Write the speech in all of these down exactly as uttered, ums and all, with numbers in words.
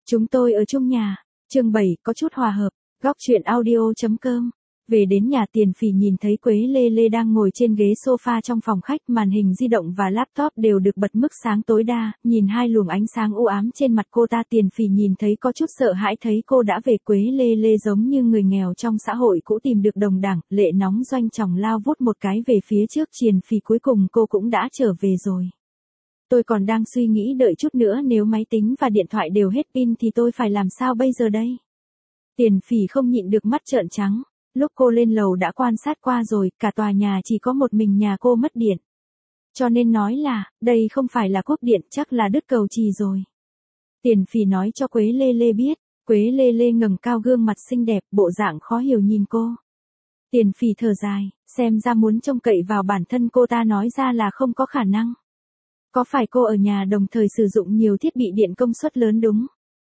Chúng tôi ở chung nhà. Chương bảy, có chút hòa hợp. Góc truyện audio.com. Về đến nhà, Tiền Phỉ nhìn thấy Quế Lê Lê đang ngồi trên ghế sofa trong phòng khách, màn hình di động và laptop đều được bật mức sáng tối đa, nhìn hai luồng ánh sáng u ám trên mặt cô ta, Tiền Phỉ nhìn thấy có chút sợ hãi, thấy cô đã về. Quế Lê Lê giống như người nghèo trong xã hội cũ tìm được đồng đảng, lệ nóng doanh tròng lao vút một cái về phía trước. Tiền Phỉ, cuối cùng cô cũng đã trở về rồi. Tôi còn đang suy nghĩ đợi chút nữa nếu máy tính và điện thoại đều hết pin thì tôi phải làm sao bây giờ đây? Tiền Phỉ không nhịn được mắt trợn trắng. Lúc cô lên lầu đã quan sát qua rồi, cả tòa nhà chỉ có một mình nhà cô mất điện. Cho nên nói là, đây không phải là cúp điện, chắc là đứt cầu chì rồi. Tiền Phỉ nói cho Quế Lê Lê biết. Quế Lê Lê ngẩng cao gương mặt xinh đẹp, bộ dạng khó hiểu nhìn cô. Tiền Phỉ thở dài, xem ra muốn trông cậy vào bản thân cô ta nói ra là không có khả năng. Có phải cô ở nhà đồng thời sử dụng nhiều thiết bị điện công suất lớn đúng?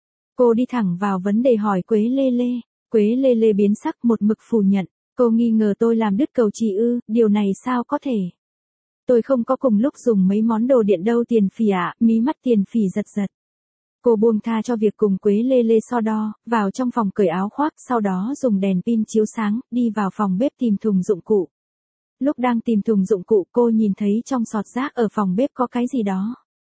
Cô đi thẳng vào vấn đề hỏi Quế Lê Lê. Quế Lê Lê biến sắc, một mực phủ nhận. Cô nghi ngờ tôi làm đứt cầu chì ư? Điều này sao có thể? Tôi không có cùng lúc dùng mấy món đồ điện đâu Tiền Phỉ ạ. Mí mắt Tiền Phỉ giật giật. Cô buông tha cho việc cùng Quế Lê Lê so đo, vào trong phòng cởi áo khoác, sau đó dùng đèn pin chiếu sáng, đi vào phòng bếp tìm thùng dụng cụ. Lúc đang tìm thùng dụng cụ, cô nhìn thấy trong sọt rác ở phòng bếp có cái gì đó.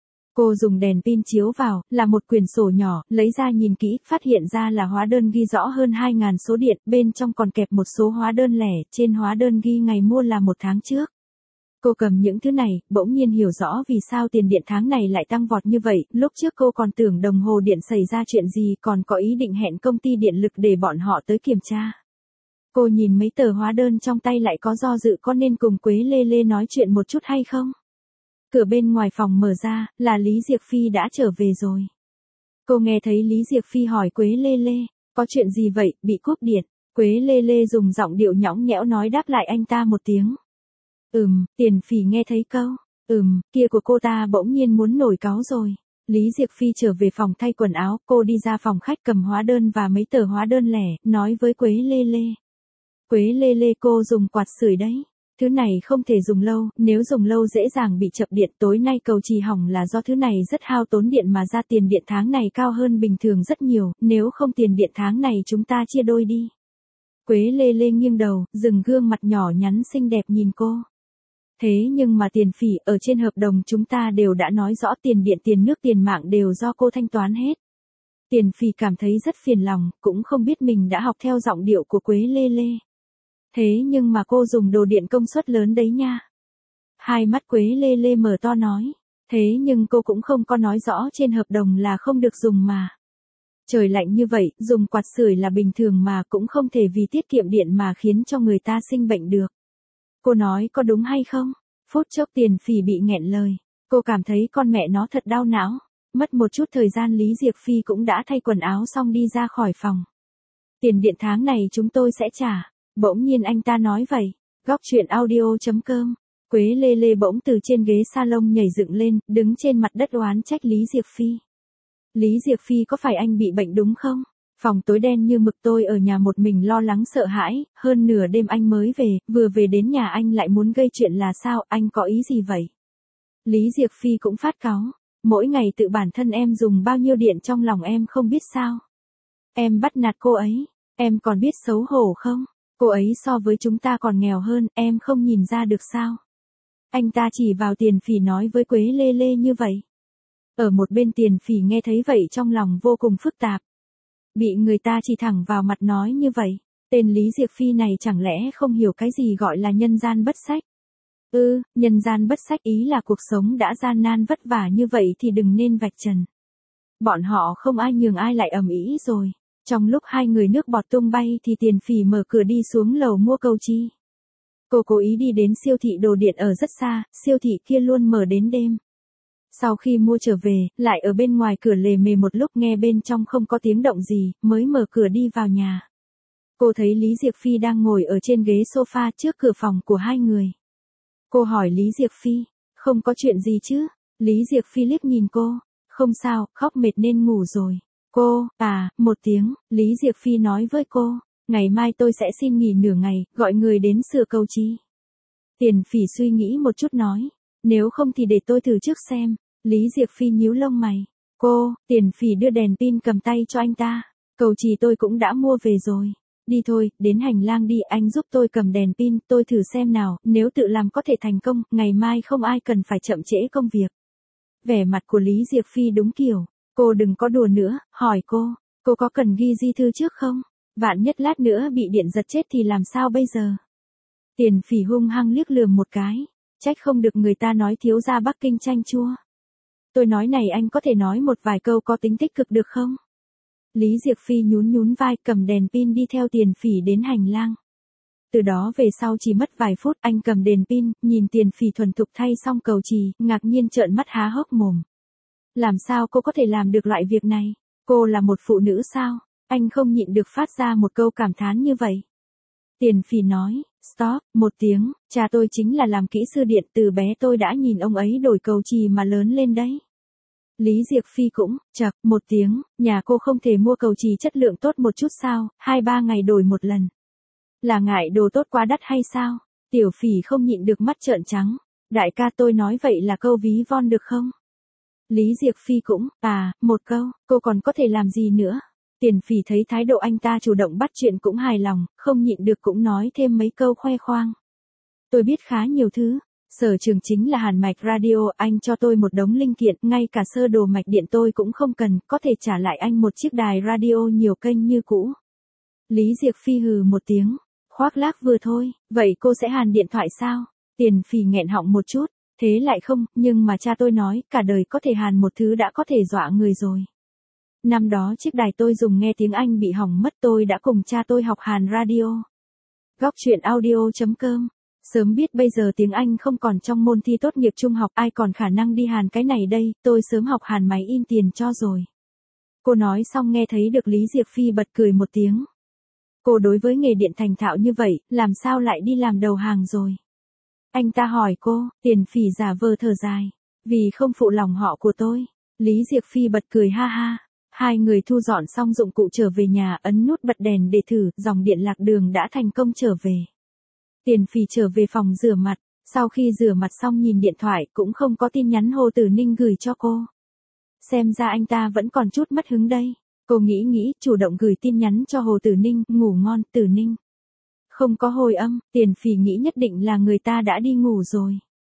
Cô dùng đèn pin chiếu vào, là một quyển sổ nhỏ, lấy ra nhìn kỹ, phát hiện ra là hóa đơn ghi rõ hơn hai nghìn số điện, bên trong còn kẹp một số hóa đơn lẻ, trên hóa đơn ghi ngày mua là một tháng trước. Cô cầm những thứ này, bỗng nhiên hiểu rõ vì sao tiền điện tháng này lại tăng vọt như vậy, lúc trước cô còn tưởng đồng hồ điện xảy ra chuyện gì, còn có ý định hẹn công ty điện lực để bọn họ tới kiểm tra. Cô nhìn mấy tờ hóa đơn trong tay lại có do dự có nên cùng Quế Lê Lê nói chuyện một chút hay không? Cửa bên ngoài phòng mở ra, là Lý Diệc Phi đã trở về rồi. Cô nghe thấy Lý Diệc Phi hỏi Quế Lê Lê, có chuyện gì vậy, bị cúp điện? Quế Lê Lê dùng giọng điệu nhõng nhẽo nói đáp lại anh ta một tiếng. Ừm, Tiền Phỉ nghe thấy câu, ừm, kia của cô ta bỗng nhiên muốn nổi cáu rồi. Lý Diệc Phi trở về phòng thay quần áo, cô đi ra phòng khách cầm hóa đơn và mấy tờ hóa đơn lẻ, nói với Quế Lê Lê. Quế Lê Lê, cô dùng quạt sưởi đấy. Thứ này không thể dùng lâu, nếu dùng lâu dễ dàng bị chập điện. Tối nay cầu chì hỏng là do thứ này rất hao tốn điện mà ra, tiền điện tháng này cao hơn bình thường rất nhiều, nếu không tiền điện tháng này chúng ta chia đôi đi. Quế Lê Lê nghiêng đầu, dừng gương mặt nhỏ nhắn xinh đẹp nhìn cô. Thế nhưng mà Tiền Phỉ, ở trên hợp đồng chúng ta đều đã nói rõ tiền điện tiền nước tiền mạng đều do cô thanh toán hết. Tiền Phỉ cảm thấy rất phiền lòng, cũng không biết mình đã học theo giọng điệu của Quế Lê Lê. Thế nhưng mà cô dùng đồ điện công suất lớn đấy nha. Hai mắt Quế Lê Lê mở to nói. Thế nhưng cô cũng không có nói rõ trên hợp đồng là không được dùng mà. Trời lạnh như vậy, dùng quạt sưởi là bình thường mà, cũng không thể vì tiết kiệm điện mà khiến cho người ta sinh bệnh được. Cô nói có đúng hay không? Phút chốc Tiền Phỉ bị nghẹn lời. Cô cảm thấy con mẹ nó thật đau não. Mất một chút thời gian Lý Diệc Phi cũng đã thay quần áo xong đi ra khỏi phòng. Tiền điện tháng này chúng tôi sẽ trả. Bỗng nhiên anh ta nói vậy. Góc truyện audio.com. Quế Lê Lê bỗng từ trên ghế salon nhảy dựng lên, đứng trên mặt đất oán trách Lý Diệc Phi. Lý Diệc Phi, có phải anh bị bệnh đúng không? Phòng tối đen như mực, tôi ở nhà một mình lo lắng sợ hãi, hơn nửa đêm anh mới về, vừa về đến nhà anh lại muốn gây chuyện là sao, anh có ý gì vậy? Lý Diệc Phi cũng phát cáu. Mỗi ngày tự bản thân em dùng bao nhiêu điện trong lòng em không biết sao? Em bắt nạt cô ấy, em còn biết xấu hổ không? Cô ấy so với chúng ta còn nghèo hơn, em không nhìn ra được sao? Anh ta chỉ vào Tiền Phỉ nói với Quế Lê Lê như vậy. Ở một bên Tiền Phỉ nghe thấy vậy trong lòng vô cùng phức tạp. Bị người ta chỉ thẳng vào mặt nói như vậy, tên Lý Diệc Phi này chẳng lẽ không hiểu cái gì gọi là nhân gian bất sách? Ừ, nhân gian bất sách ý là cuộc sống đã gian nan vất vả như vậy thì đừng nên vạch trần. Bọn họ không ai nhường ai lại ầm ĩ rồi. Trong lúc hai người nước bọt tung bay thì Tiền Phỉ mở cửa đi xuống lầu mua cầu chi. Cô cố ý đi đến siêu thị đồ điện ở rất xa, siêu thị kia luôn mở đến đêm. Sau khi mua trở về, lại ở bên ngoài cửa lề mề một lúc nghe bên trong không có tiếng động gì, mới mở cửa đi vào nhà. Cô thấy Lý Diệc Phi đang ngồi ở trên ghế sofa trước cửa phòng của hai người. Cô hỏi Lý Diệc Phi, không có chuyện gì chứ? Lý Diệc Phi liếc nhìn cô, không sao, khóc mệt nên ngủ rồi. Cô, à, một tiếng, Lý Diệc Phi nói với cô, ngày mai tôi sẽ xin nghỉ nửa ngày, gọi người đến sửa cầu chi. Tiền Phỉ suy nghĩ một chút nói, nếu không thì để tôi thử trước xem. Lý Diệc Phi nhíu lông mày, Cô, Tiền Phỉ đưa đèn pin cầm tay cho anh ta. Cầu chì tôi cũng đã mua về rồi. Đi thôi, đến hành lang đi, anh giúp tôi cầm đèn pin, tôi thử xem nào, nếu tự làm có thể thành công, ngày mai không ai cần phải chậm trễ công việc. Vẻ mặt của Lý Diệp Phi đúng kiểu, cô đừng có đùa nữa, hỏi cô, cô có cần ghi di thư trước không? Vạn nhất lát nữa bị điện giật chết thì làm sao bây giờ? Tiền Phỉ hung hăng liếc lườm một cái, trách không được người ta nói thiếu gia Bắc Kinh chanh chua. Tôi nói này, anh có thể nói một vài câu có tính tích cực được không? Lý Diệp Phi nhún nhún vai, cầm đèn pin đi theo Tiền Phỉ đến hành lang. Từ đó về sau chỉ mất vài phút, anh cầm đèn pin, nhìn Tiền Phỉ thuần thục thay xong cầu chì, ngạc nhiên trợn mắt há hốc mồm. Làm sao cô có thể làm được loại việc này? Cô là một phụ nữ sao? Anh không nhịn được phát ra một câu cảm thán như vậy. Tiền Phỉ nói, stop, một tiếng, cha tôi chính là làm kỹ sư điện, từ bé tôi đã nhìn ông ấy đổi cầu chì mà lớn lên đấy. Lý Diệp Phi cũng, chậc, một tiếng, nhà cô không thể mua cầu chì chất lượng tốt một chút sao, hai ba ngày đổi một lần. Là ngại đồ tốt quá đắt hay sao? Tiểu Phỉ không nhịn được mắt trợn trắng. Đại ca, tôi nói vậy là câu ví von được không? Lý Diệp Phi cũng, à, một câu, cô còn có thể làm gì nữa? Tiền Phỉ thấy thái độ anh ta chủ động bắt chuyện cũng hài lòng, không nhịn được cũng nói thêm mấy câu khoe khoang. Tôi biết khá nhiều thứ. Sở trường chính là hàn mạch radio, anh cho tôi một đống linh kiện, ngay cả sơ đồ mạch điện tôi cũng không cần, có thể trả lại anh một chiếc đài radio nhiều kênh như cũ. Lý Diệp Phi hừ một tiếng, khoác lác vừa thôi, vậy cô sẽ hàn điện thoại sao? Tiền Phỉ nghẹn họng một chút, thế lại không, nhưng mà cha tôi nói, cả đời có thể hàn một thứ đã có thể dọa người rồi. Năm đó chiếc đài tôi dùng nghe tiếng Anh bị hỏng mất, tôi đã cùng cha tôi học hàn radio. Góc chuyện audio chấm com. Sớm biết bây giờ tiếng Anh không còn trong môn thi tốt nghiệp trung học, ai còn khả năng đi hàn cái này đây, tôi sớm học hàn máy in tiền cho rồi. Cô nói xong nghe thấy được Lý Diệp Phi bật cười một tiếng. Cô đối với nghề điện thành thạo như vậy, làm sao lại đi làm đầu hàng rồi? Anh ta hỏi cô, Tiền Phỉ giả vờ thở dài. Vì không phụ lòng họ của tôi. Lý Diệp Phi bật cười ha ha. Hai người thu dọn xong dụng cụ trở về nhà, ấn nút bật đèn để thử, dòng điện lạc đường đã thành công trở về. Tiền Phỉ trở về phòng rửa mặt, sau khi rửa mặt xong nhìn điện thoại cũng không có tin nhắn Hồ Tử Ninh gửi cho cô. Xem ra anh ta vẫn còn chút mất hứng đây. Cô nghĩ nghĩ, chủ động gửi tin nhắn cho Hồ Tử Ninh, ngủ ngon, Tử Ninh. Không có hồi âm, Tiền Phỉ nghĩ nhất định là người ta đã đi ngủ rồi.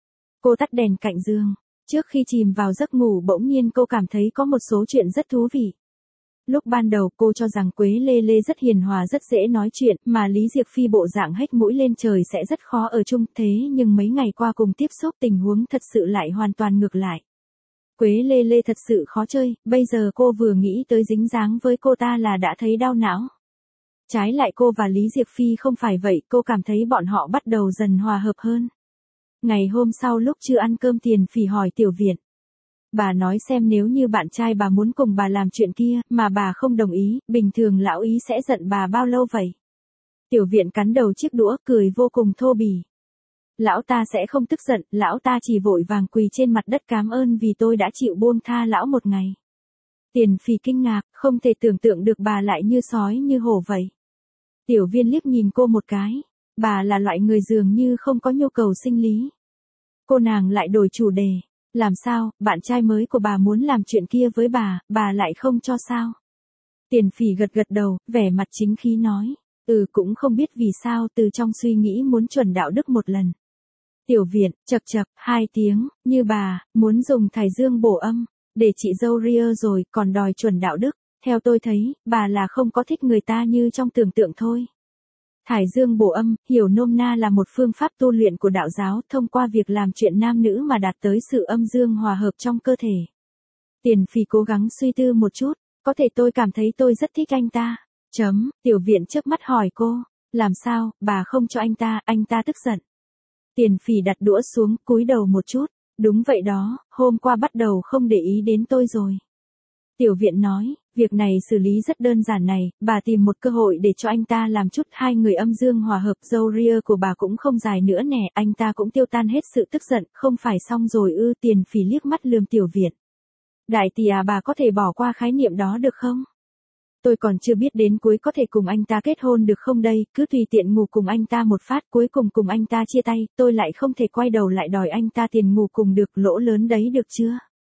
Cô tắt đèn cạnh giường. Trước khi chìm vào giấc ngủ bỗng nhiên cô cảm thấy có một số chuyện rất thú vị. Lúc ban đầu cô cho rằng Quế Lê Lê rất hiền hòa rất dễ nói chuyện, mà Lý Diệp Phi bộ dạng hếch mũi lên trời sẽ rất khó ở chung, thế nhưng mấy ngày qua cùng tiếp xúc tình huống thật sự lại hoàn toàn ngược lại. Quế Lê Lê thật sự khó chơi, bây giờ cô vừa nghĩ tới dính dáng với cô ta là đã thấy đau não. Trái lại cô và Lý Diệp Phi không phải vậy, cô cảm thấy bọn họ bắt đầu dần hòa hợp hơn. Ngày hôm sau lúc chưa ăn cơm Tiền Phỉ hỏi Tiểu Viện. Bà nói xem nếu như bạn trai bà muốn cùng bà làm chuyện kia, mà bà không đồng ý, bình thường lão ý sẽ giận bà bao lâu vậy? Tiểu Viện cắn đầu chiếc đũa, cười vô cùng thô bỉ. Lão ta sẽ không tức giận, lão ta chỉ vội vàng quỳ trên mặt đất cảm ơn vì tôi đã chịu buông tha lão một ngày. Tiền Phỉ kinh ngạc, không thể tưởng tượng được bà lại như sói như hổ vậy. Tiểu Viên liếc nhìn cô một cái, bà là loại người dường như không có nhu cầu sinh lý. Cô nàng lại đổi chủ đề. Làm sao, bạn trai mới của bà muốn làm chuyện kia với bà, bà lại không cho sao? Tiền Phỉ gật gật đầu, vẻ mặt chính khí nói. Ừ, cũng không biết vì sao từ trong suy nghĩ muốn chuẩn đạo đức một lần. Tiểu Viện, chậc chậc, hai tiếng, như bà, muốn dùng thải dương bổ âm, để chị dâu ria rồi, còn đòi chuẩn đạo đức. Theo tôi thấy, bà là không có thích người ta như trong tưởng tượng thôi. Thải dương bổ âm, hiểu nôm na là một phương pháp tu luyện của đạo giáo, thông qua việc làm chuyện nam nữ mà đạt tới sự âm dương hòa hợp trong cơ thể. Tiền Phỉ cố gắng suy tư một chút, có thể tôi cảm thấy tôi rất thích anh ta. Chấm, Tiểu Viện chớp mắt hỏi cô, làm sao, bà không cho anh ta, anh ta tức giận. Tiền Phỉ đặt đũa xuống, cúi đầu một chút, đúng vậy đó, hôm qua bắt đầu không để ý đến tôi rồi. Tiểu Viện nói, việc này xử lý rất đơn giản này, bà tìm một cơ hội để cho anh ta làm chút, hai người âm dương hòa hợp, dâu ria của bà cũng không dài nữa nè, anh ta cũng tiêu tan hết sự tức giận, không phải xong rồi ư? Tiền Phỉ liếc mắt lườm Tiểu Viện. Đại tỷ à, bà có thể bỏ qua khái niệm đó được không? Tôi còn chưa biết đến cuối có thể cùng anh ta kết hôn được không đây, cứ tùy tiện ngủ cùng anh ta một phát, cuối cùng cùng anh ta chia tay, tôi lại không thể quay đầu lại đòi anh ta tiền ngủ cùng được, lỗ lớn đấy được chưa?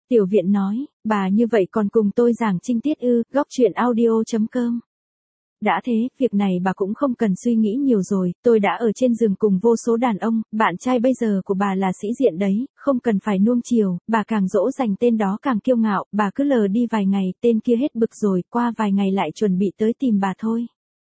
Tiểu viện nói, bà như vậy còn cùng tôi giảng trinh tiết ư, góc truyện audio.com. Đã thế, việc này bà cũng không cần suy nghĩ nhiều rồi, tôi đã ở trên giường cùng vô số đàn ông, bạn trai bây giờ của bà là sĩ diện đấy, không cần phải nuông chiều, bà càng dỗ dành tên đó càng kiêu ngạo, bà cứ lờ đi vài ngày, tên kia hết bực rồi, qua vài ngày lại chuẩn bị tới tìm bà thôi.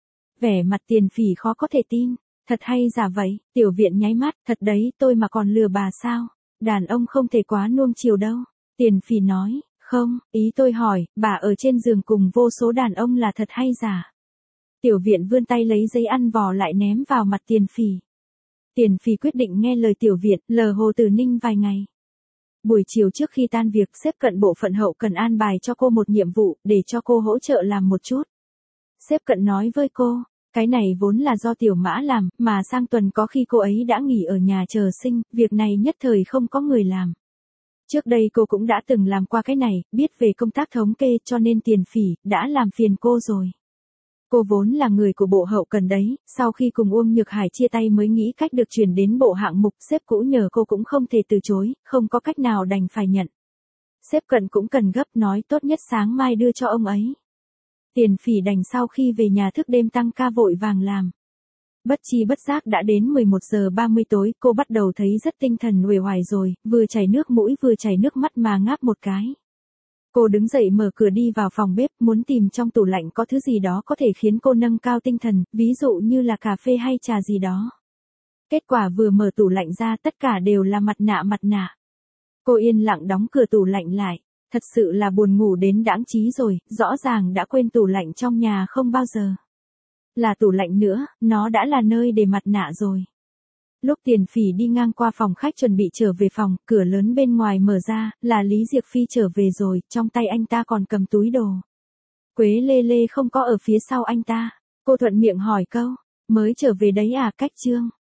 Vẻ mặt Tiền Phỉ khó có thể tin, thật hay giả vậy, Tiểu viện nháy mắt, thật đấy, tôi mà còn lừa bà sao, đàn ông không thể quá nuông chiều đâu. Tiền Phỉ nói, không, ý tôi hỏi, bà ở trên giường cùng vô số đàn ông là thật hay giả? Tiểu viện vươn tay lấy giấy ăn vò lại ném vào mặt Tiền Phỉ. Tiền Phỉ quyết định nghe lời tiểu viện, lờ Hồ Tử Ninh vài ngày. Buổi chiều trước khi tan việc, sếp Cận bộ phận hậu cần an bài cho cô một nhiệm vụ, để cho cô hỗ trợ làm một chút. Sếp Cận nói với cô, cái này vốn là do Tiểu Mã làm, mà sang tuần có khi cô ấy đã nghỉ ở nhà chờ sinh, việc này nhất thời không có người làm. Trước đây cô cũng đã từng làm qua cái này, biết về công tác thống kê cho nên Tiền Phỉ đã làm phiền cô rồi. Cô vốn là người của bộ hậu cần đấy, sau khi cùng Uông Nhược Hải chia tay mới nghĩ cách được chuyển đến bộ hạng mục, sếp cũ nhờ cô cũng không thể từ chối, không có cách nào đành phải nhận. Sếp Cận cũng cần gấp nói tốt nhất sáng mai đưa cho ông ấy. Tiền Phỉ đành sau khi về nhà thức đêm tăng ca vội vàng làm. Bất chi bất giác đã đến mười một giờ ba mươi tối, cô bắt đầu thấy rất tinh thần uể oải rồi, vừa chảy nước mũi vừa chảy nước mắt mà ngáp một cái. Cô đứng dậy mở cửa đi vào phòng bếp, muốn tìm trong tủ lạnh có thứ gì đó có thể khiến cô nâng cao tinh thần, ví dụ như là cà phê hay trà gì đó. Kết quả vừa mở tủ lạnh ra tất cả đều là mặt nạ mặt nạ. Cô yên lặng đóng cửa tủ lạnh lại, thật sự là buồn ngủ đến đãng trí rồi, rõ ràng đã quên tủ lạnh trong nhà không bao giờ. Là tủ lạnh nữa, nó đã là nơi để mặt nạ rồi. Lúc Tiền Phỉ đi ngang qua phòng khách chuẩn bị trở về phòng, cửa lớn bên ngoài mở ra, là Lý Diệc Phi trở về rồi, trong tay anh ta còn cầm túi đồ. Quế Lê Lê không có ở phía sau anh ta, cô thuận miệng hỏi câu, mới trở về đấy à, Cách Trương.